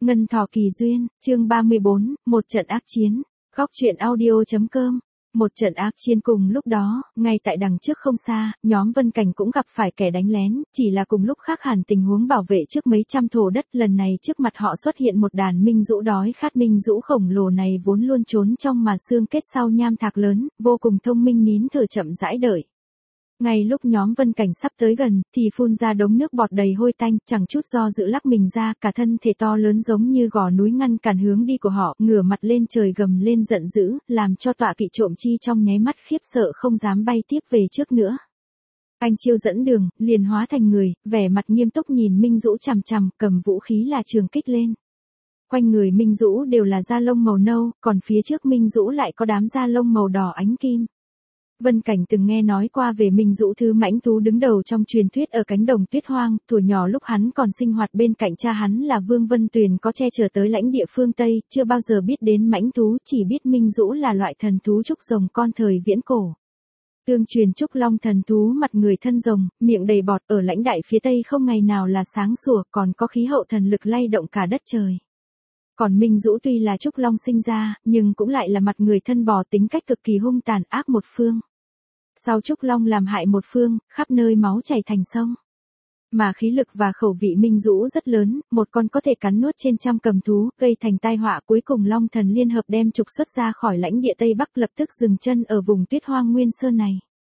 Ngân Thỏ Kỳ Duyên, chương 34, một trận ác chiến. Góc truyện audio.com. Một trận ác chiến cùng lúc đó, ngay tại đằng trước không xa, nhóm Vân Cảnh cũng gặp phải kẻ đánh lén, chỉ là cùng lúc khác hẳn tình huống bảo vệ trước mấy trăm thổ đất. Lần này trước mặt họ xuất hiện một đàn minh dũ đói khát. Minh dũ khổng lồ này vốn luôn trốn trong mà xương kết sau nham thạch lớn, vô cùng thông minh nín thở chậm rãi đợi. Ngay lúc nhóm Vân Cảnh sắp tới gần, thì phun ra đống nước bọt đầy hôi tanh, chẳng chút do dự lắc mình ra, cả thân thể to lớn giống như gò núi ngăn cản hướng đi của họ, ngửa mặt lên trời gầm lên giận dữ, làm cho tọa kỵ trộm chi trong nháy mắt khiếp sợ không dám bay tiếp về trước nữa. Anh Chiêu dẫn đường, liền hóa thành người, vẻ mặt nghiêm túc nhìn Minh Dũ chằm chằm, cầm vũ khí là trường kích lên. Quanh người Minh Dũ đều là da lông màu nâu, còn phía trước Minh Dũ lại có đám da lông màu đỏ ánh kim. Vân Cảnh từng nghe nói qua về Minh Dũ thứ mãnh thú đứng đầu trong truyền thuyết ở cánh đồng tuyết hoang, thuở nhỏ lúc hắn còn sinh hoạt bên cạnh cha hắn là Vương Vân Tuyền có che chở tới lãnh địa phương Tây, chưa bao giờ biết đến mãnh thú, chỉ biết Minh Dũ là loại thần thú trúc rồng con thời viễn cổ. Tương truyền trúc long thần thú mặt người thân rồng, miệng đầy bọt, ở lãnh đại phía Tây không ngày nào là sáng sủa, còn có khí hậu thần lực lay động cả đất trời. Còn Minh Dũ tuy là trúc long sinh ra, nhưng cũng lại là mặt người thân bò, tính cách cực kỳ hung tàn ác một phương. Sau trúc long làm hại một phương, khắp nơi máu chảy thành sông. Mà khí lực và khẩu vị Minh Dũ rất lớn, một con có thể cắn nuốt trên trăm cầm thú, gây thành tai họa. Cuối cùng Long Thần liên hợp đem trục xuất ra khỏi lãnh địa Tây Bắc, lập tức dừng chân ở vùng tuyết hoang nguyên sơn này.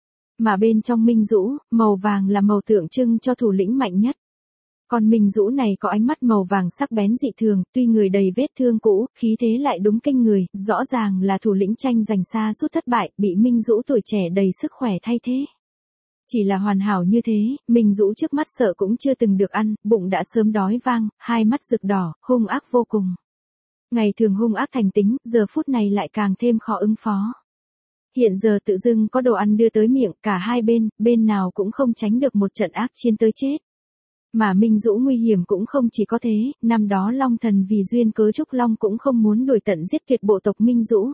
Mà bên trong Minh Dũ, màu vàng là màu tượng trưng cho thủ lĩnh mạnh nhất. Còn Minh Dũ này có ánh mắt màu vàng sắc bén dị thường, tuy người đầy vết thương cũ, khí thế lại đúng kinh người, rõ ràng là thủ lĩnh tranh giành xa suốt thất bại, bị Minh Dũ tuổi trẻ đầy sức khỏe thay thế. Chỉ là hoàn hảo như thế, Minh Dũ trước mắt sợ cũng chưa từng được ăn, bụng đã sớm đói vang, hai mắt rực đỏ, hung ác vô cùng. Ngày thường hung ác thành tính, giờ phút này lại càng thêm khó ứng phó. Hiện giờ tự dưng có đồ ăn đưa tới miệng, cả hai bên nào cũng không tránh được một trận ác chiến tới chết. Mà Minh Dũ nguy hiểm cũng không chỉ có thế, năm đó Long Thần vì duyên cớ trúc long cũng không muốn đuổi tận giết tuyệt bộ tộc Minh Dũ.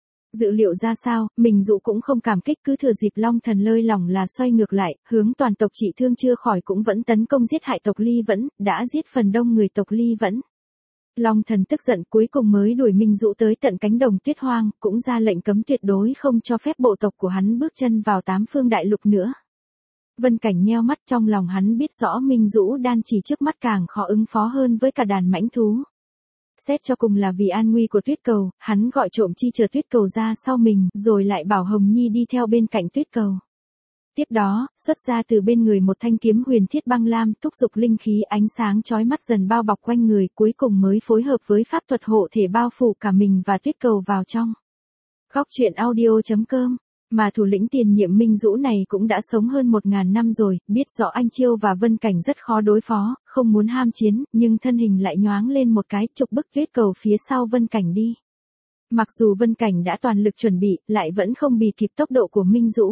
Dự liệu ra sao, Minh Dũ cũng không cảm kích, cứ thừa dịp Long Thần lơi lỏng là xoay ngược lại, hướng toàn tộc trị thương chưa khỏi cũng vẫn tấn công giết hại tộc Ly Vẫn, đã giết phần đông người tộc Ly Vẫn. Long Thần tức giận cuối cùng mới đuổi Minh Dũ tới tận cánh đồng tuyết hoang, cũng ra lệnh cấm tuyệt đối không cho phép bộ tộc của hắn bước chân vào tám phương đại lục nữa. Vân Cảnh nheo mắt, trong lòng hắn biết rõ Minh Dũ đan chỉ trước mắt càng khó ứng phó hơn với cả đàn mãnh thú. Xét cho cùng là vì an nguy của Tuyết Cầu, hắn gọi trộm chi chờ Tuyết Cầu ra sau mình, rồi lại bảo Hồng Nhi đi theo bên cạnh Tuyết Cầu. Tiếp đó, xuất ra từ bên người một thanh kiếm huyền thiết băng lam, thúc giục linh khí ánh sáng chói mắt dần bao bọc quanh người, cuối cùng mới phối hợp với pháp thuật hộ thể bao phủ cả mình và Tuyết Cầu vào trong. Góc truyện audio.com. Mà thủ lĩnh tiền nhiệm Minh Dũ này cũng đã sống hơn 1000 năm rồi, biết rõ anh Chiêu và Vân Cảnh rất khó đối phó, không muốn ham chiến, nhưng thân hình lại nhoáng lên một cái, trục bức Tuyết Cầu phía sau Vân Cảnh đi. Mặc dù Vân Cảnh đã toàn lực chuẩn bị, lại vẫn không bì kịp tốc độ của Minh Dũ.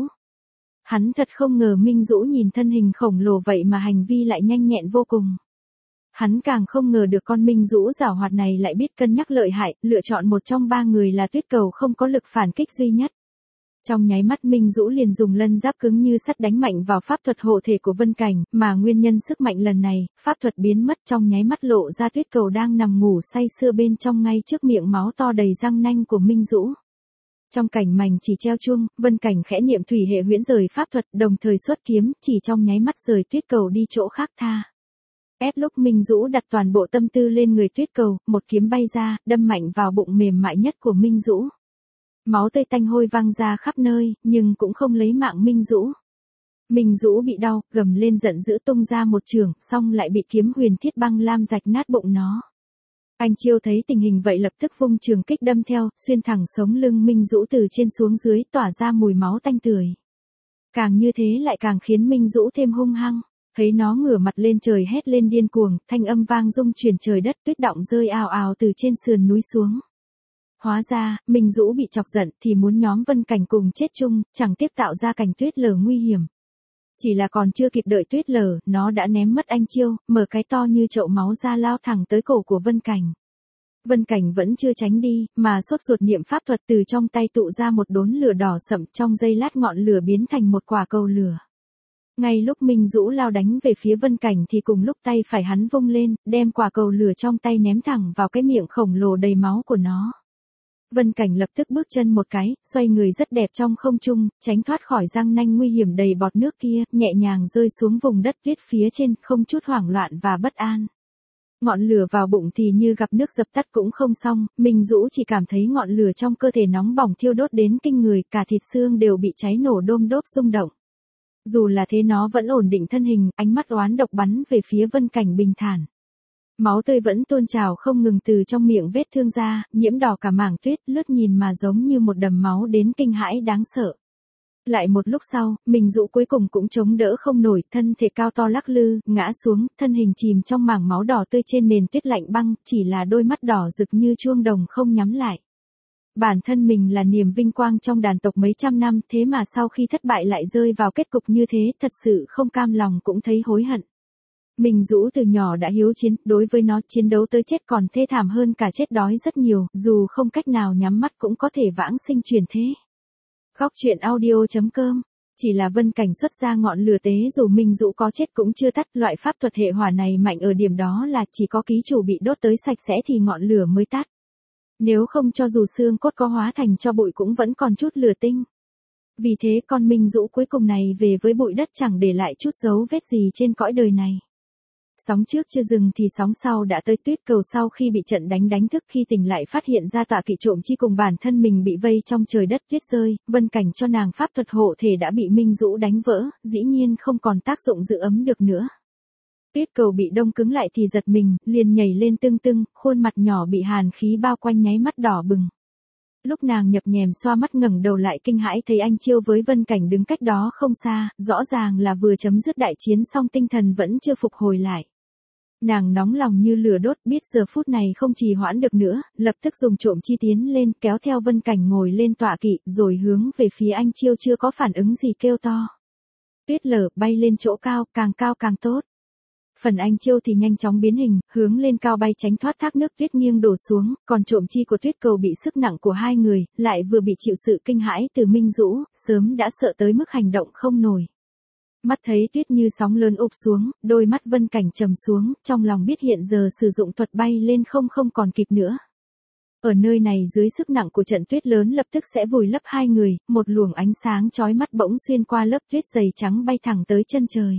Hắn thật không ngờ Minh Dũ nhìn thân hình khổng lồ vậy mà hành vi lại nhanh nhẹn vô cùng. Hắn càng không ngờ được con Minh Dũ giảo hoạt này lại biết cân nhắc lợi hại, lựa chọn một trong ba người là Tuyết Cầu không có lực phản kích duy nhất. Trong nháy mắt Minh Dũ liền dùng lân giáp cứng như sắt đánh mạnh vào pháp thuật hộ thể của Vân Cảnh, mà nguyên nhân sức mạnh lần này, pháp thuật biến mất trong nháy mắt lộ ra Tuyết Cầu đang nằm ngủ say sưa bên trong ngay trước miệng máu to đầy răng nanh của Minh Dũ. Trong cảnh mảnh chỉ treo chuông, Vân Cảnh khẽ niệm thủy hệ huyễn rời pháp thuật, đồng thời xuất kiếm, chỉ trong nháy mắt rời Tuyết Cầu đi chỗ khác tha. Ép lúc Minh Dũ đặt toàn bộ tâm tư lên người Tuyết Cầu, một kiếm bay ra, đâm mạnh vào bụng mềm mại nhất của Minh Dũ. Máu tươi tanh hôi văng ra khắp nơi, nhưng cũng không lấy mạng Minh Dũ. Minh Dũ bị đau, gầm lên giận dữ tung ra một chưởng, xong lại bị kiếm huyền thiết băng lam rạch nát bụng nó. Anh Chiêu thấy tình hình vậy lập tức vung trường kích đâm theo, xuyên thẳng sống lưng Minh Dũ từ trên xuống dưới, tỏa ra mùi máu tanh tưởi. Càng như thế lại càng khiến Minh Dũ thêm hung hăng. Thấy nó ngửa mặt lên trời hét lên điên cuồng, thanh âm vang rung chuyển trời đất, tuyết đọng rơi ào ào từ trên sườn núi xuống. Hóa ra, Minh Dũ bị chọc giận thì muốn nhóm Vân Cảnh cùng chết chung, chẳng tiếc tạo ra cảnh tuyết lở nguy hiểm. Chỉ là còn chưa kịp đợi tuyết lở, nó đã ném mất anh Chiêu, mở cái to như chậu máu ra lao thẳng tới cổ của Vân Cảnh. Vân Cảnh vẫn chưa tránh đi, mà sốt ruột niệm pháp thuật từ trong tay tụ ra một đốm lửa đỏ sậm, trong giây lát ngọn lửa biến thành một quả cầu lửa. Ngay lúc Minh Dũ lao đánh về phía Vân Cảnh thì cùng lúc tay phải hắn vung lên, đem quả cầu lửa trong tay ném thẳng vào cái miệng khổng lồ đầy máu của nó. Vân Cảnh lập tức bước chân một cái, xoay người rất đẹp trong không trung, tránh thoát khỏi răng nanh nguy hiểm đầy bọt nước kia, nhẹ nhàng rơi xuống vùng đất tuyết phía trên, không chút hoảng loạn và bất an. Ngọn lửa vào bụng thì như gặp nước dập tắt cũng không xong, Minh Dũ chỉ cảm thấy ngọn lửa trong cơ thể nóng bỏng thiêu đốt đến kinh người, cả thịt xương đều bị cháy nổ đôm đốp rung động. Dù là thế nó vẫn ổn định thân hình, ánh mắt oán độc bắn về phía Vân Cảnh bình thản. Máu tươi vẫn tuôn trào không ngừng từ trong miệng vết thương ra, nhiễm đỏ cả mảng tuyết, lướt nhìn mà giống như một đầm máu đến kinh hãi đáng sợ. Lại một lúc sau, Minh Dũ cuối cùng cũng chống đỡ không nổi, thân thể cao to lắc lư, ngã xuống, thân hình chìm trong mảng máu đỏ tươi trên nền tuyết lạnh băng, chỉ là đôi mắt đỏ rực như chuông đồng không nhắm lại. Bản thân mình là niềm vinh quang trong đàn tộc mấy trăm năm, thế mà sau khi thất bại lại rơi vào kết cục như thế, thật sự không cam lòng cũng thấy hối hận. Minh Dũ từ nhỏ đã hiếu chiến, đối với nó chiến đấu tới chết còn thê thảm hơn cả chết đói rất nhiều, dù không cách nào nhắm mắt cũng có thể vãng sinh truyền thế. Khóc chuyện audio.com. Chỉ là Vân Cảnh xuất ra ngọn lửa tế dù Minh Dũ có chết cũng chưa tắt, loại pháp thuật hệ hỏa này mạnh ở điểm đó là chỉ có ký chủ bị đốt tới sạch sẽ thì ngọn lửa mới tắt. Nếu không cho dù xương cốt có hóa thành tro bụi cũng vẫn còn chút lửa tinh. Vì thế con Minh Dũ cuối cùng này về với bụi đất chẳng để lại chút dấu vết gì trên cõi đời này. Sóng trước chưa dừng thì sóng sau đã tới. Tuyết Cầu sau khi bị trận đánh thức khi tỉnh lại phát hiện ra tọa kỵ trộm chi cùng bản thân mình bị vây trong trời đất tuyết rơi, Vân Cảnh cho nàng pháp thuật hộ thể đã bị Minh Dũ đánh vỡ, dĩ nhiên không còn tác dụng giữ ấm được nữa. Tuyết Cầu bị đông cứng lại thì giật mình, liền nhảy lên tưng tưng, khuôn mặt nhỏ bị hàn khí bao quanh nháy mắt đỏ bừng. Lúc nàng nhập nhèm xoa mắt ngẩng đầu lại kinh hãi thấy anh Chiêu với Vân Cảnh đứng cách đó không xa, rõ ràng là vừa chấm dứt đại chiến xong tinh thần vẫn chưa phục hồi lại. Nàng nóng lòng như lửa đốt, biết giờ phút này không trì hoãn được nữa, lập tức dùng trộm chi tiến lên kéo theo Vân Cảnh ngồi lên tọa kỵ, rồi hướng về phía anh Chiêu chưa có phản ứng gì kêu to. Tuyết lở, bay lên chỗ cao càng tốt. Phần anh Chiêu thì nhanh chóng biến hình, hướng lên cao bay tránh thoát thác nước tuyết nghiêng đổ xuống, còn trộm chi của Tuyết Cầu bị sức nặng của hai người, lại vừa bị chịu sự kinh hãi từ Minh Dũ, sớm đã sợ tới mức hành động không nổi. Mắt thấy tuyết như sóng lớn ụp xuống, đôi mắt Vân Cảnh trầm xuống, trong lòng biết hiện giờ sử dụng thuật bay lên không còn kịp nữa. Ở nơi này dưới sức nặng của trận tuyết lớn lập tức sẽ vùi lấp hai người, một luồng ánh sáng chói mắt bỗng xuyên qua lớp tuyết dày trắng bay thẳng tới chân trời.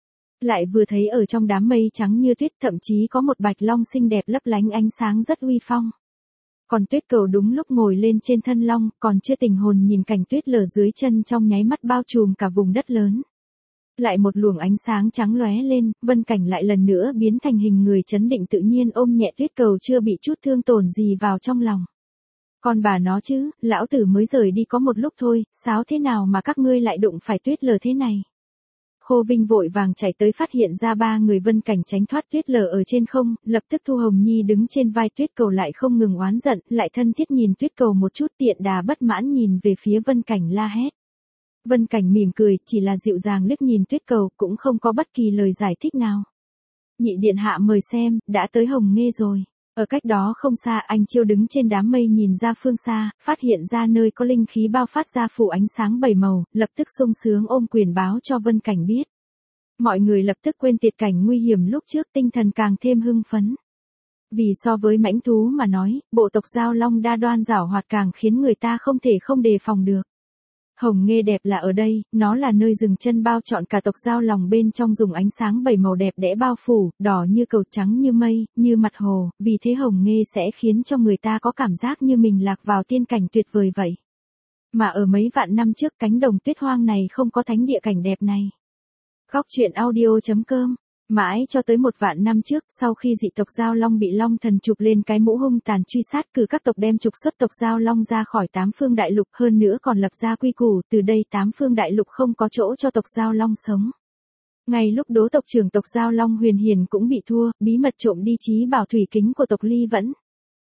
Lại vừa thấy ở trong đám mây trắng như tuyết thậm chí có một bạch long xinh đẹp lấp lánh ánh sáng rất uy phong. Còn Tuyết Cầu đúng lúc ngồi lên trên thân long, còn chưa tỉnh hồn nhìn cảnh tuyết lở dưới chân trong nháy mắt bao trùm cả vùng đất lớn. Lại một luồng ánh sáng trắng lóe lên, Vân Cảnh lại lần nữa biến thành hình người trấn định tự nhiên ôm nhẹ Tuyết Cầu chưa bị chút thương tổn gì vào trong lòng. Còn bà nó chứ, lão tử mới rời đi có một lúc thôi, sao thế nào mà các ngươi lại đụng phải tuyết lở thế này? Khô Vinh vội vàng chạy tới phát hiện ra ba người Vân Cảnh tránh thoát tuyết lở ở trên không, lập tức Thu Hồng Nhi đứng trên vai Tuyết Cầu lại không ngừng oán giận, lại thân thiết nhìn Tuyết Cầu một chút tiện đà bất mãn nhìn về phía Vân Cảnh la hét. Vân Cảnh mỉm cười, chỉ là dịu dàng liếc nhìn Tuyết Cầu, cũng không có bất kỳ lời giải thích nào. Nhị điện hạ mời xem, đã tới Hồng Nghê rồi. Ở cách đó không xa anh Chiêu đứng trên đám mây nhìn ra phương xa, phát hiện ra nơi có linh khí bao phát ra phủ ánh sáng bảy màu, lập tức sung sướng ôm quyền báo cho Vân Cảnh biết. Mọi người lập tức quên tiệt cảnh nguy hiểm lúc trước, tinh thần càng thêm hưng phấn. Vì so với mãnh thú mà nói, bộ tộc Giao Long đa đoan giảo hoạt càng khiến người ta không thể không đề phòng được. Hồng Nghê đẹp là ở đây, nó là nơi dừng chân bao trọn cả tộc Giao Lòng bên trong dùng ánh sáng bảy màu đẹp đẽ bao phủ, đỏ như cầu trắng như mây, như mặt hồ, vì thế Hồng Nghê sẽ khiến cho người ta có cảm giác như mình lạc vào tiên cảnh tuyệt vời vậy. Mà ở mấy vạn năm trước cánh đồng tuyết hoang này không có thánh địa cảnh đẹp này. Khóc chuyện audio.com. Mãi cho tới một vạn năm trước, sau khi dị tộc Giao Long bị Long Thần chụp lên cái mũ hung tàn truy sát, cử các tộc đem trục xuất tộc Giao Long ra khỏi tám phương đại lục, hơn nữa còn lập ra quy củ, từ đây tám phương đại lục không có chỗ cho tộc Giao Long sống. Ngay lúc đó tộc trưởng tộc Giao Long Huyền Hiền cũng bị thua, bí mật trộm đi trí bảo thủy kính của tộc Ly Vẫn.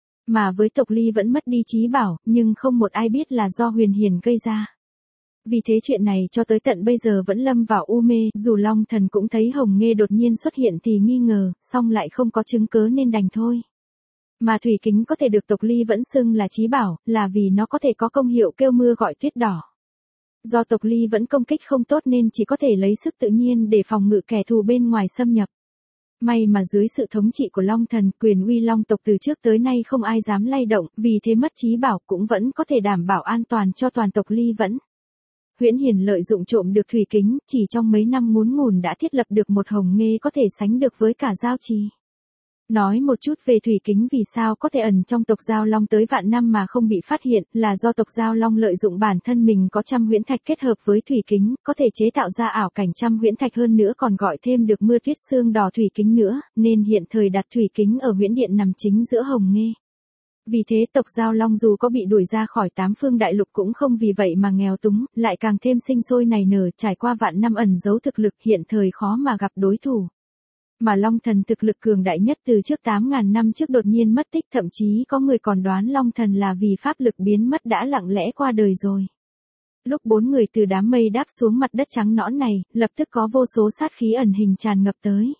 Mà với tộc Ly Vẫn mất đi trí bảo, nhưng không một ai biết là do Huyền Hiền gây ra. Vì thế chuyện này cho tới tận bây giờ vẫn lâm vào u mê, dù Long Thần cũng thấy Hồng Nghê đột nhiên xuất hiện thì nghi ngờ, song lại không có chứng cớ nên đành thôi. Mà thủy kính có thể được tộc Ly Vẫn xưng là chí bảo, là vì nó có thể có công hiệu kêu mưa gọi tuyết đỏ. Do tộc Ly vẫn công kích không tốt nên chỉ có thể lấy sức tự nhiên để phòng ngự kẻ thù bên ngoài xâm nhập. May mà dưới sự thống trị của Long Thần, quyền uy Long tộc từ trước tới nay không ai dám lay động, vì thế mất trí bảo cũng vẫn có thể đảm bảo an toàn cho toàn tộc Ly vẫn. Huyễn Hiền lợi dụng trộm được thủy kính, chỉ trong mấy năm ngắn ngủn đã thiết lập được một hồng nghê có thể sánh được với cả giao trì. Nói một chút về thủy kính vì sao có thể ẩn trong tộc Giao Long tới vạn năm mà không bị phát hiện, là do tộc Giao Long lợi dụng bản thân mình có trăm huyễn thạch kết hợp với thủy kính, có thể chế tạo ra ảo cảnh trăm huyễn thạch, hơn nữa còn gọi thêm được mưa tuyết sương đỏ thủy kính nữa, nên hiện thời đặt thủy kính ở huyễn điện nằm chính giữa hồng nghê. Vì thế tộc Giao Long dù có bị đuổi ra khỏi tám phương đại lục cũng không vì vậy mà nghèo túng, lại càng thêm sinh sôi nảy nở, trải qua vạn năm ẩn giấu thực lực, hiện thời khó mà gặp đối thủ. Mà Long Thần thực lực cường đại nhất từ trước 8.000 năm trước đột nhiên mất tích, thậm chí có người còn đoán Long Thần là vì pháp lực biến mất đã lặng lẽ qua đời rồi. Lúc 4 người từ đám mây đáp xuống mặt đất trắng nõn này, lập tức có vô số sát khí ẩn hình tràn ngập tới.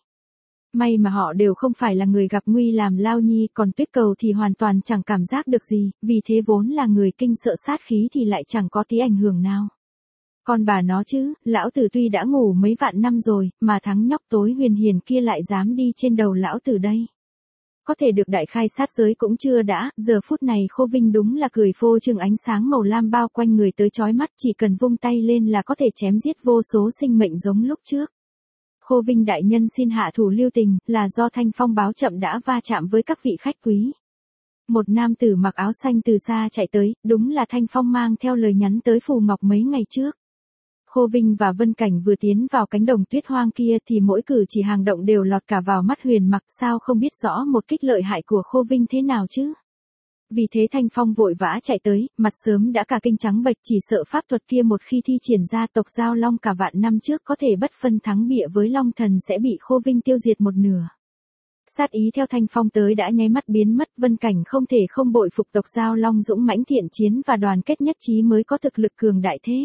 May mà họ đều không phải là người gặp nguy làm lao nhi, còn Tuyết Cầu thì hoàn toàn chẳng cảm giác được gì, vì thế vốn là người kinh sợ sát khí thì lại chẳng có tí ảnh hưởng nào. Còn bà nó chứ, lão tử tuy đã ngủ mấy vạn năm rồi, mà thằng nhóc tối Huyền Hiền kia lại dám đi trên đầu lão tử đây. Có thể được đại khai sát giới cũng chưa đã, giờ phút này Khô Vinh đúng là cười phô trương, ánh sáng màu lam bao quanh người tới chói mắt, chỉ cần vung tay lên là có thể chém giết vô số sinh mệnh giống lúc trước. Khô Vinh đại nhân xin hạ thủ lưu tình, là do Thanh Phong báo chậm đã va chạm với các vị khách quý. Một nam tử mặc áo xanh từ xa chạy tới, đúng là Thanh Phong mang theo lời nhắn tới Phù Ngọc mấy ngày trước. Khô Vinh và Vân Cảnh vừa tiến vào cánh đồng tuyết hoang kia thì mỗi cử chỉ hàng động đều lọt cả vào mắt Huyền Mặc, sao không biết rõ một kích lợi hại của Khô Vinh thế nào chứ. Vì thế Thanh Phong vội vã chạy tới, mặt sớm đã cả kinh trắng bệch, chỉ sợ pháp thuật kia một khi thi triển ra tộc Giao Long cả vạn năm trước có thể bất phân thắng bại với Long Thần sẽ bị Khô Vinh tiêu diệt một nửa. Sát ý theo Thanh Phong tới đã nháy mắt biến mất, Vân Cảnh không thể không bội phục tộc Giao Long dũng mãnh thiện chiến và đoàn kết nhất trí mới có thực lực cường đại thế.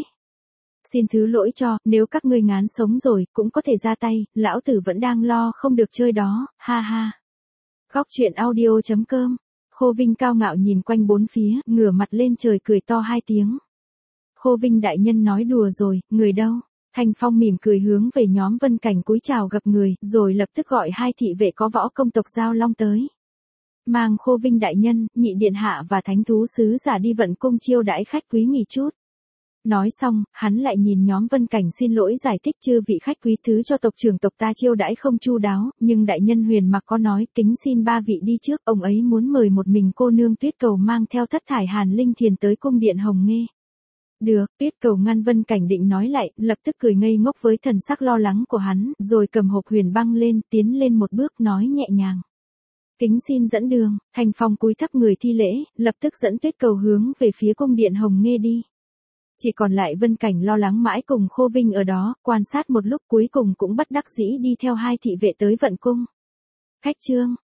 Xin thứ lỗi cho, nếu các ngươi ngán sống rồi, cũng có thể ra tay, lão tử vẫn đang lo không được chơi đó, ha ha. Góc truyện audio.com. Khô Vinh cao ngạo nhìn quanh bốn phía, ngửa mặt lên trời cười to hai tiếng. Khô Vinh đại nhân nói đùa rồi, người đâu? Thanh Phong mỉm cười hướng về nhóm Vân Cảnh cúi chào gặp người, rồi lập tức gọi hai thị vệ có võ công tộc Giao Long tới. Mang Khô Vinh đại nhân, nhị điện hạ và thánh thú sứ giả đi vận cung chiêu đãi khách quý nghỉ chút. Nói xong, hắn lại nhìn nhóm Vân Cảnh xin lỗi giải thích, chư vị khách quý thứ cho tộc trưởng tộc ta chiêu đãi không chu đáo, nhưng đại nhân Huyền Mặc có nói, kính xin ba vị đi trước, ông ấy muốn mời một mình cô nương Tuyết Cầu mang theo Thất Thải Hàn Linh Thiền tới cung điện Hồng Nghê. Được, Tuyết Cầu ngăn Vân Cảnh định nói lại, lập tức cười ngây ngốc với thần sắc lo lắng của hắn, rồi cầm hộp huyền băng lên, tiến lên một bước nói nhẹ nhàng. Kính xin dẫn đường, Thanh Phong cúi thấp người thi lễ, lập tức dẫn Tuyết Cầu hướng về phía cung điện Hồng Nghê đi. Chỉ còn lại Vân Cảnh lo lắng mãi cùng Khô Vinh ở đó, quan sát một lúc cuối cùng cũng bất đắc dĩ đi theo hai thị vệ tới vận cung. Khách trương,